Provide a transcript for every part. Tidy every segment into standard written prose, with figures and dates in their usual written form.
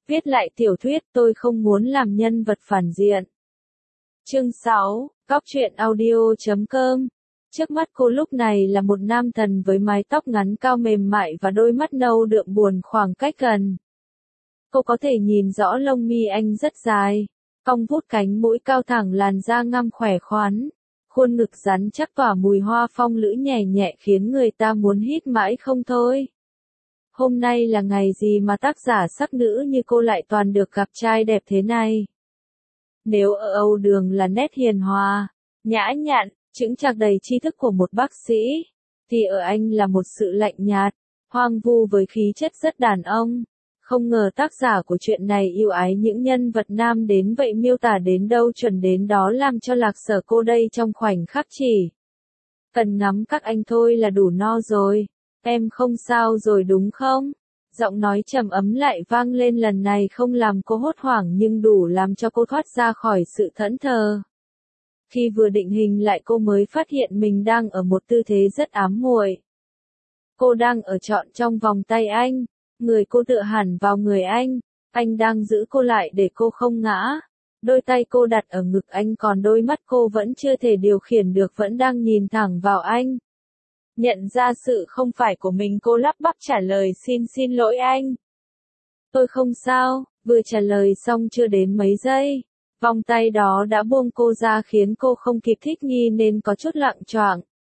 Viết lại tiểu thuyết, tôi không muốn làm nhân vật phản diện. Chương 6, Cóc truyện audio.com. Trước mắt cô lúc này là một nam thần với mái tóc ngắn cao mềm mại và đôi mắt nâu đượm buồn khoảng cách gần. Cô có thể nhìn rõ lông mi anh rất dài, cong vút cánh mũi cao thẳng, làn da ngăm khỏe khoắn, khuôn ngực rắn chắc tỏa mùi hoa phong lữ nhẹ nhẹ khiến người ta muốn hít mãi không thôi. Hôm nay là ngày gì mà tác giả sắc nữ như cô lại toàn được gặp trai đẹp thế này? Nếu ở Âu Đường là nét hiền hòa, nhã nhặn, chững chạc đầy tri thức của một bác sĩ, thì ở anh là một sự lạnh nhạt, hoang vu với khí chất rất đàn ông. Không ngờ tác giả của chuyện này yêu ái những nhân vật nam đến vậy, miêu tả đến đâu chuẩn đến đó, làm cho Lạc Sở cô đây trong khoảnh khắc chỉ cần ngắm các anh thôi là đủ no rồi. Em không sao rồi đúng không? Giọng nói trầm ấm lại vang lên, lần này không làm cô hốt hoảng nhưng đủ làm cho cô thoát ra khỏi sự thẫn thờ. Khi vừa định hình lại cô mới phát hiện mình đang ở một tư thế rất ám muội. Cô đang ở trọn trong vòng tay anh, người cô tựa hẳn vào người anh đang giữ cô lại để cô không ngã. Đôi tay cô đặt ở ngực anh, còn đôi mắt cô vẫn chưa thể điều khiển được, vẫn đang nhìn thẳng vào anh. Nhận ra sự không phải của mình, cô lắp bắp trả lời, xin lỗi anh. Tôi không sao. Vừa trả lời xong chưa đến mấy giây, vòng tay đó đã buông cô ra khiến cô không kịp thích nghi nên có chút loạng choạng.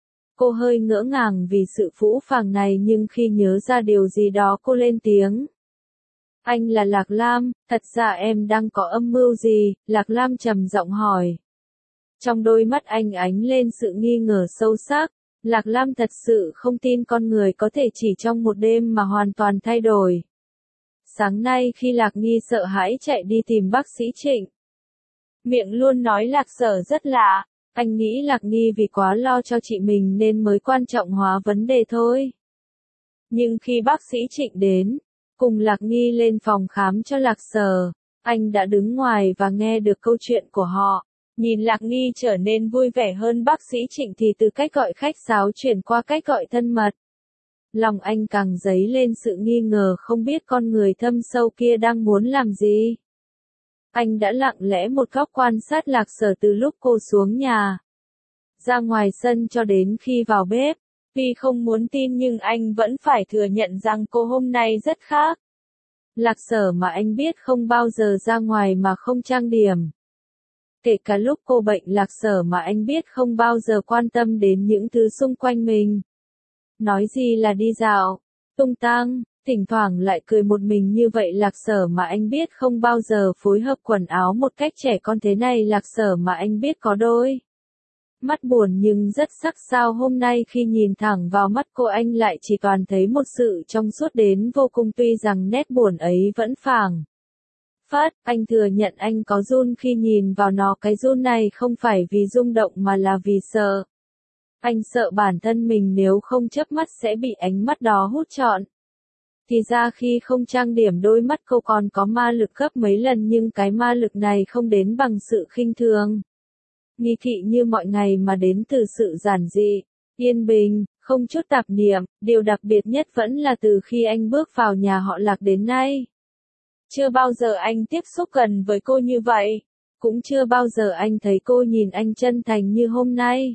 Cô hơi ngỡ ngàng vì sự phũ phàng này, nhưng khi nhớ ra điều gì đó cô lên tiếng. Anh là Lạc Lam, thật ra em đang có âm mưu gì? Lạc Lam trầm giọng hỏi. Trong đôi mắt anh ánh lên sự nghi ngờ sâu sắc. Lạc Lam thật sự không tin con người có thể chỉ trong một đêm mà hoàn toàn thay đổi. Sáng nay khi Lạc Nghi sợ hãi chạy đi tìm bác sĩ Trịnh, miệng luôn nói Lạc Sở rất lạ, anh nghĩ Lạc Nghi vì quá lo cho chị mình nên mới quan trọng hóa vấn đề thôi. Nhưng khi bác sĩ Trịnh đến, cùng Lạc Nghi lên phòng khám cho Lạc Sở, anh đã đứng ngoài và nghe được câu chuyện của họ. Nhìn Lạc Nghi trở nên vui vẻ hơn bác sĩ Trịnh thì từ cách gọi khách sáo chuyển qua cách gọi thân mật. Lòng anh càng dấy lên sự nghi ngờ, không biết con người thâm sâu kia đang muốn làm gì. Anh đã lặng lẽ một góc quan sát Lạc Sở từ lúc cô xuống nhà, ra ngoài sân cho đến khi vào bếp. Tuy không muốn tin nhưng anh vẫn phải thừa nhận rằng cô hôm nay rất khác. Lạc Sở mà anh biết không bao giờ ra ngoài mà không trang điểm. Kể cả lúc cô bệnh, Lạc Sở mà anh biết không bao giờ quan tâm đến những thứ xung quanh mình. Nói gì là đi dạo, tung tăng, thỉnh thoảng lại cười một mình như vậy. Lạc Sở mà anh biết không bao giờ phối hợp quần áo một cách trẻ con thế này. Lạc Sở mà anh biết có đôi mắt buồn nhưng rất sắc, sao hôm nay khi nhìn thẳng vào mắt cô anh lại chỉ toàn thấy một sự trong suốt đến vô cùng, tuy rằng nét buồn ấy vẫn phảng phất. Anh thừa nhận anh có run khi nhìn vào nó, cái run này không phải vì rung động mà là vì sợ. Anh sợ bản thân mình nếu không chớp mắt sẽ bị ánh mắt đó hút trọn. Thì ra khi không trang điểm, đôi mắt cô còn có ma lực gấp mấy lần, nhưng cái ma lực này không đến bằng sự khinh thường, nghi kỵ như mọi ngày mà đến từ sự giản dị, yên bình, không chút tạp niệm. Điều đặc biệt nhất vẫn là từ khi anh bước vào nhà họ Lạc đến nay, chưa bao giờ anh tiếp xúc gần với cô như vậy, cũng chưa bao giờ anh thấy cô nhìn anh chân thành như hôm nay.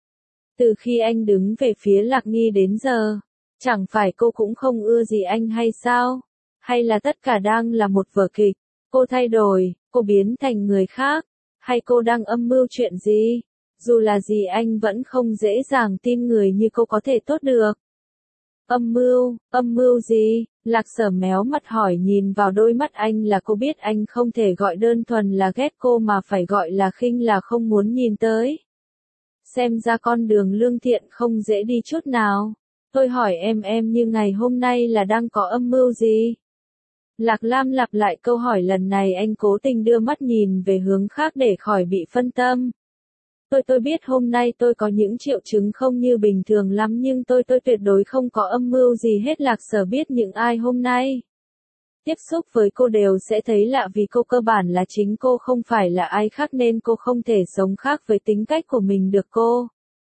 Từ khi anh đứng về phía Lạc Nghi đến giờ, chẳng phải cô cũng không ưa gì anh hay sao? Hay là tất cả đang là một vở kịch? Cô thay đổi, cô biến thành người khác, hay cô đang âm mưu chuyện gì? Dù là gì anh vẫn không dễ dàng tin người như cô có thể tốt được. Âm mưu gì? Lạc Sở méo mặt hỏi, nhìn vào đôi mắt anh là cô biết anh không thể gọi đơn thuần là ghét cô mà phải gọi là khinh, là không muốn nhìn tới. Xem ra con đường lương thiện không dễ đi chút nào. Tôi hỏi em như ngày hôm nay là đang có âm mưu gì? Lạc Lam lặp lại câu hỏi, lần này anh cố tình đưa mắt nhìn về hướng khác để khỏi bị phân tâm. Tôi biết hôm nay tôi có những triệu chứng không như bình thường lắm, nhưng tôi tuyệt đối không có âm mưu gì hết. Lạc Sở biết những ai hôm nay tiếp xúc với cô đều sẽ thấy lạ, vì cô cơ bản là chính cô, không phải là ai khác, nên cô không thể sống khác với tính cách của mình được. Cô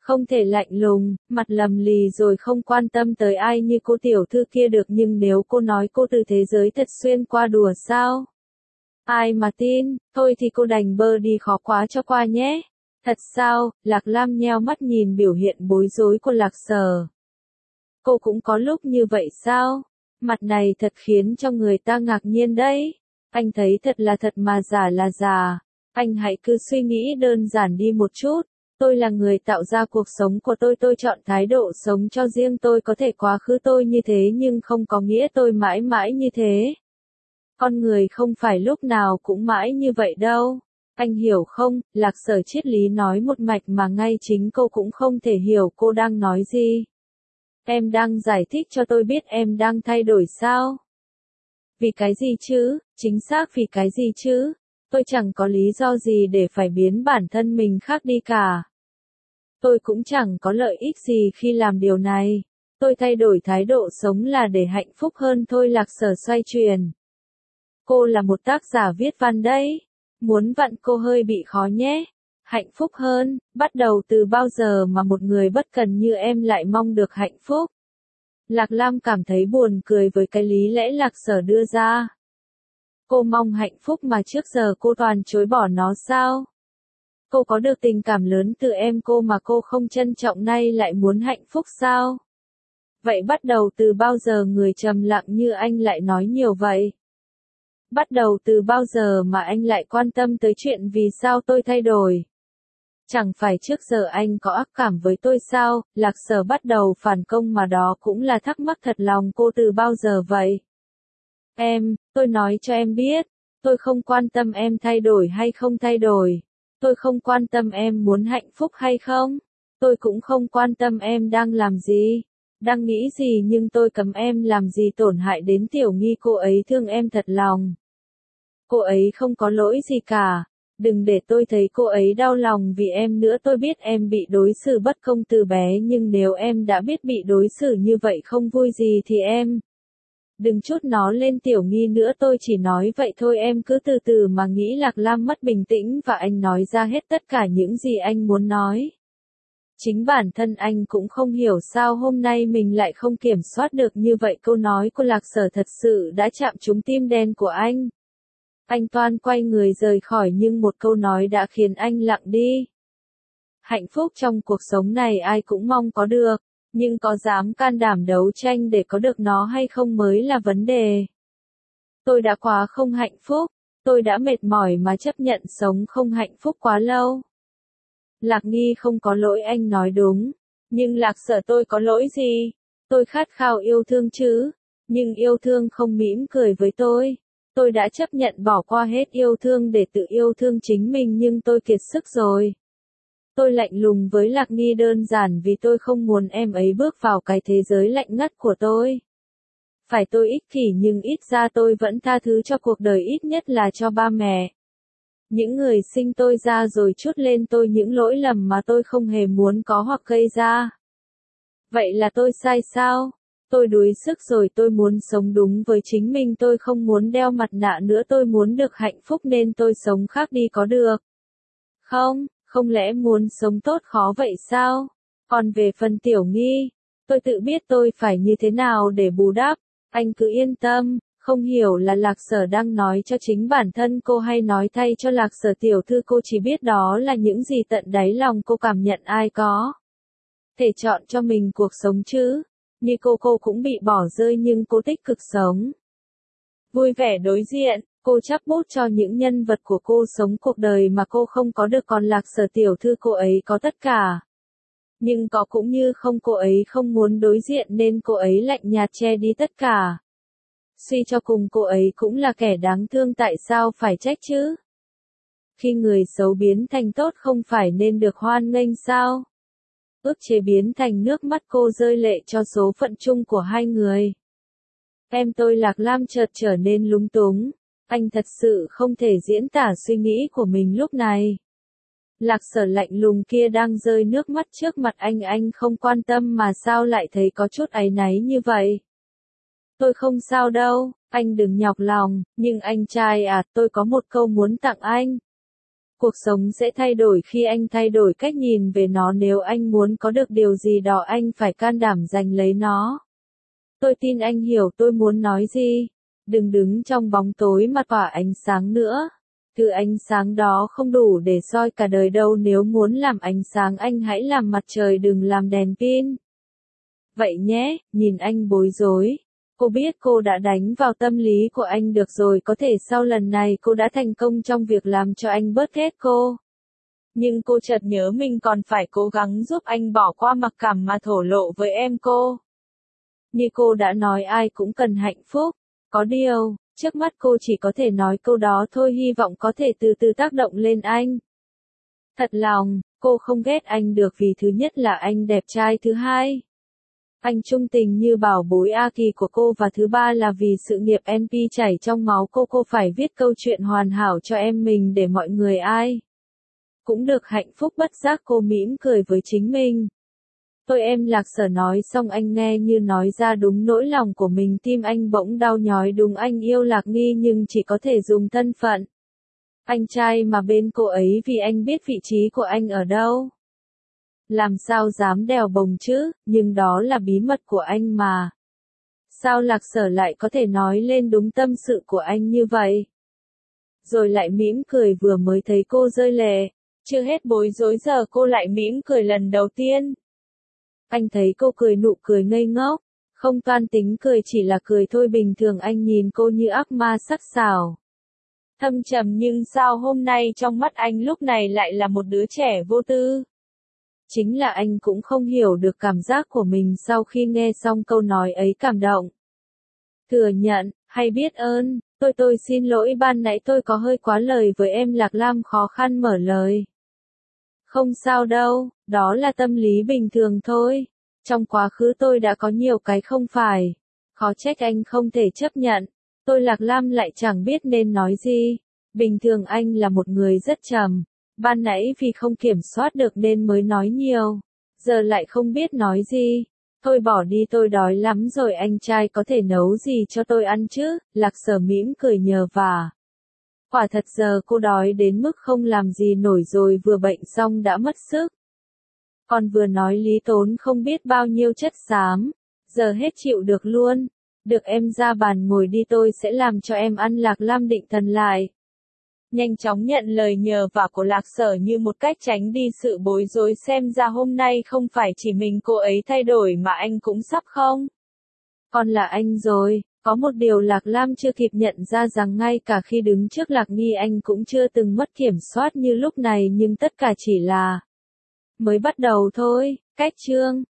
Không thể lạnh lùng, mặt lầm lì rồi không quan tâm tới ai như cô tiểu thư kia được, nhưng nếu cô nói cô từ thế giới thật xuyên qua đùa sao? Ai mà tin, thôi thì cô đành bơ đi, khó quá cho qua nhé. Thật sao? Lạc Lam nheo mắt nhìn biểu hiện bối rối của Lạc Sở. Cô cũng có lúc như vậy sao? Mặt này thật khiến cho người ta ngạc nhiên đấy. Anh thấy thật là thật mà giả là giả. Anh hãy cứ suy nghĩ đơn giản đi một chút. Tôi là người tạo ra cuộc sống của tôi chọn thái độ sống cho riêng tôi, có thể quá khứ tôi như thế nhưng không có nghĩa tôi mãi mãi như thế. Con người không phải lúc nào cũng mãi như vậy đâu. Anh hiểu không? Lạc Sở triết lý nói một mạch mà ngay chính cô cũng không thể hiểu cô đang nói gì. Em đang giải thích cho tôi biết em đang thay đổi sao? Vì cái gì chứ? Chính xác vì cái gì chứ? Tôi chẳng có lý do gì để phải biến bản thân mình khác đi cả. Tôi cũng chẳng có lợi ích gì khi làm điều này. Tôi thay đổi thái độ sống là để hạnh phúc hơn thôi. Lạc Sở xoay chuyển. Cô là một tác giả viết văn đấy. Muốn vặn cô hơi bị khó nhé. Hạnh phúc hơn, bắt đầu từ bao giờ mà một người bất cần như em lại mong được hạnh phúc? Lạc Lam cảm thấy buồn cười với cái lý lẽ Lạc Sở đưa ra. Cô mong hạnh phúc mà trước giờ cô toàn chối bỏ nó sao? Cô có được tình cảm lớn từ em cô mà cô không trân trọng, nay lại muốn hạnh phúc sao? Vậy bắt đầu từ bao giờ người trầm lặng như anh lại nói nhiều vậy? Bắt đầu từ bao giờ mà anh lại quan tâm tới chuyện vì sao tôi thay đổi? Chẳng phải trước giờ anh có ác cảm với tôi sao? Lạc Sở bắt đầu phản công, mà đó cũng là thắc mắc thật lòng cô từ bao giờ vậy? Tôi nói cho em biết, tôi không quan tâm em thay đổi hay không thay đổi. Tôi không quan tâm em muốn hạnh phúc hay không. Tôi cũng không quan tâm em đang làm gì, đang nghĩ gì, nhưng tôi cấm em làm gì tổn hại đến Tiểu Nghi. Cô ấy thương em thật lòng. Cô ấy không có lỗi gì cả. Đừng để tôi thấy cô ấy đau lòng vì em nữa. Tôi biết em bị đối xử bất công từ bé, nhưng nếu em đã biết bị đối xử như vậy không vui gì thì em đừng chút nó lên Tiểu Nghi nữa. Tôi chỉ nói vậy thôi, em cứ từ từ mà nghĩ. Lạc Lam mất bình tĩnh và anh nói ra hết tất cả những gì anh muốn nói. Chính bản thân anh cũng không hiểu sao hôm nay mình lại không kiểm soát được như vậy. Câu nói của Lạc Sở thật sự đã chạm trúng tim đen của anh. Anh toan quay người rời khỏi, nhưng một câu nói đã khiến anh lặng đi. Hạnh phúc trong cuộc sống này ai cũng mong có được, nhưng có dám can đảm đấu tranh để có được nó hay không mới là vấn đề. Tôi đã quá không hạnh phúc, tôi đã mệt mỏi mà chấp nhận sống không hạnh phúc quá lâu. Lạc Nghi không có lỗi, anh nói đúng. Nhưng Lạc Sở, tôi có lỗi gì? Tôi khát khao yêu thương chứ, nhưng yêu thương không mỉm cười với tôi. Tôi đã chấp nhận bỏ qua hết yêu thương để tự yêu thương chính mình, nhưng tôi kiệt sức rồi. Tôi lạnh lùng với Lạc Nghi đơn giản vì tôi không muốn em ấy bước vào cái thế giới lạnh ngắt của tôi. Phải, tôi ích kỷ nhưng ít ra tôi vẫn tha thứ cho cuộc đời, ít nhất là cho ba mẹ. Những người sinh tôi ra rồi trút lên tôi những lỗi lầm mà tôi không hề muốn có hoặc gây ra. Vậy là tôi sai sao? Tôi đuối sức rồi, tôi muốn sống đúng với chính mình, tôi không muốn đeo mặt nạ nữa, tôi muốn được hạnh phúc nên tôi sống khác đi có được không? Không lẽ muốn sống tốt khó vậy sao? Còn về phần Tiểu Nghi, tôi tự biết tôi phải như thế nào để bù đắp, anh cứ yên tâm. Không hiểu là Lạc Sở đang nói cho chính bản thân cô hay nói thay cho Lạc Sở tiểu thư. Cô chỉ biết đó là những gì tận đáy lòng cô cảm nhận. Ai có thể chọn cho mình cuộc sống chứ? Như cô cũng bị bỏ rơi nhưng cô tích cực sống. Vui vẻ đối diện, cô chắp bút cho những nhân vật của cô sống cuộc đời mà cô không có được. Còn Lạc Sở tiểu thư, cô ấy có tất cả. Nhưng có cũng như không, cô ấy không muốn đối diện nên cô ấy lạnh nhạt che đi tất cả. Suy cho cùng cô ấy cũng là kẻ đáng thương, tại sao phải trách chứ? Khi người xấu biến thành tốt không phải nên được hoan nghênh sao? Ước chế biến thành nước mắt cô rơi lệ cho số phận chung của hai người. Tôi Lạc Lam chợt trở nên lúng túng. Anh thật sự không thể diễn tả suy nghĩ của mình lúc này. Lạc Sở lạnh lùng kia đang rơi nước mắt trước mặt anh không quan tâm mà sao lại thấy có chút áy náy như vậy? Tôi không sao đâu, anh đừng nhọc lòng, nhưng anh trai à, tôi có một câu muốn tặng anh. Cuộc sống sẽ thay đổi khi anh thay đổi cách nhìn về nó, nếu anh muốn có được điều gì đó anh phải can đảm giành lấy nó. Tôi tin anh hiểu tôi muốn nói gì. Đừng đứng trong bóng tối mà tỏa ánh sáng nữa. Thứ ánh sáng đó không đủ để soi cả đời đâu, nếu muốn làm ánh sáng anh hãy làm mặt trời, đừng làm đèn pin. Vậy nhé, nhìn anh bối rối. Cô biết cô đã đánh vào tâm lý của anh được rồi, có thể sau lần này cô đã thành công trong việc làm cho anh bớt ghét cô. Nhưng cô chợt nhớ mình còn phải cố gắng giúp anh bỏ qua mặc cảm mà thổ lộ với em cô. Như cô đã nói, ai cũng cần hạnh phúc. Có điều, trước mắt cô chỉ có thể nói câu đó thôi, hy vọng có thể từ từ tác động lên anh. Thật lòng, cô không ghét anh được vì thứ nhất là anh đẹp trai, thứ hai, anh trung tình như bảo bối A Kỳ của cô, và thứ ba là vì sự nghiệp NP chảy trong máu cô phải viết câu chuyện hoàn hảo cho em mình để mọi người ai cũng được hạnh phúc. Bất giác cô mỉm cười với chính mình. Tôi em Lạc Sở nói xong anh nghe như nói ra đúng nỗi lòng của mình, tim anh bỗng đau nhói. Đúng, anh yêu Lạc Nghi nhưng chỉ có thể dùng thân phận anh trai mà bên cô ấy, vì anh biết vị trí của anh ở đâu. Làm sao dám đèo bồng chứ, nhưng đó là bí mật của anh mà. Sao Lạc Sở lại có thể nói lên đúng tâm sự của anh như vậy? Rồi lại mỉm cười, vừa mới thấy cô rơi lệ. Chưa hết bối rối giờ cô lại mỉm cười lần đầu tiên. Anh thấy cô cười nụ cười ngây ngốc, không toan tính cười, chỉ là cười thôi bình thường. Anh nhìn cô như ác ma sắc sảo, thâm trầm, nhưng sao hôm nay trong mắt anh lúc này lại là một đứa trẻ vô tư. Chính là anh cũng không hiểu được cảm giác của mình sau khi nghe xong câu nói ấy. Cảm động, thừa nhận, hay biết ơn. Tôi xin lỗi, ban nãy tôi có hơi quá lời với em. Lạc Lam khó khăn mở lời. Không sao đâu, đó là tâm lý bình thường thôi. Trong quá khứ tôi đã có nhiều cái không phải. Khó trách anh không thể chấp nhận. Tôi Lạc Lam lại chẳng biết nên nói gì. Bình thường anh là một người rất trầm. Ban nãy vì không kiểm soát được nên mới nói nhiều. Giờ lại không biết nói gì. Thôi bỏ đi, tôi đói lắm rồi. Anh trai có thể nấu gì cho tôi ăn chứ? Lạc Sở mỉm cười nhờ vả. Quả thật giờ cô đói đến mức không làm gì nổi rồi, vừa bệnh xong đã mất sức. Còn vừa nói lý tốn không biết bao nhiêu chất xám. Giờ hết chịu được luôn. Được, em ra bàn ngồi đi, tôi sẽ làm cho em ăn. Lạc Lam định thần lại. Nhanh chóng nhận lời nhờ vả của Lạc Sở như một cách tránh đi sự bối rối, xem ra hôm nay không phải chỉ mình cô ấy thay đổi mà anh cũng sắp không. Còn là anh rồi. Có một điều Lạc Lam chưa kịp nhận ra rằng ngay cả khi đứng trước Lạc Nghi anh cũng chưa từng mất kiểm soát như lúc này, nhưng tất cả chỉ là mới bắt đầu thôi. Cách chương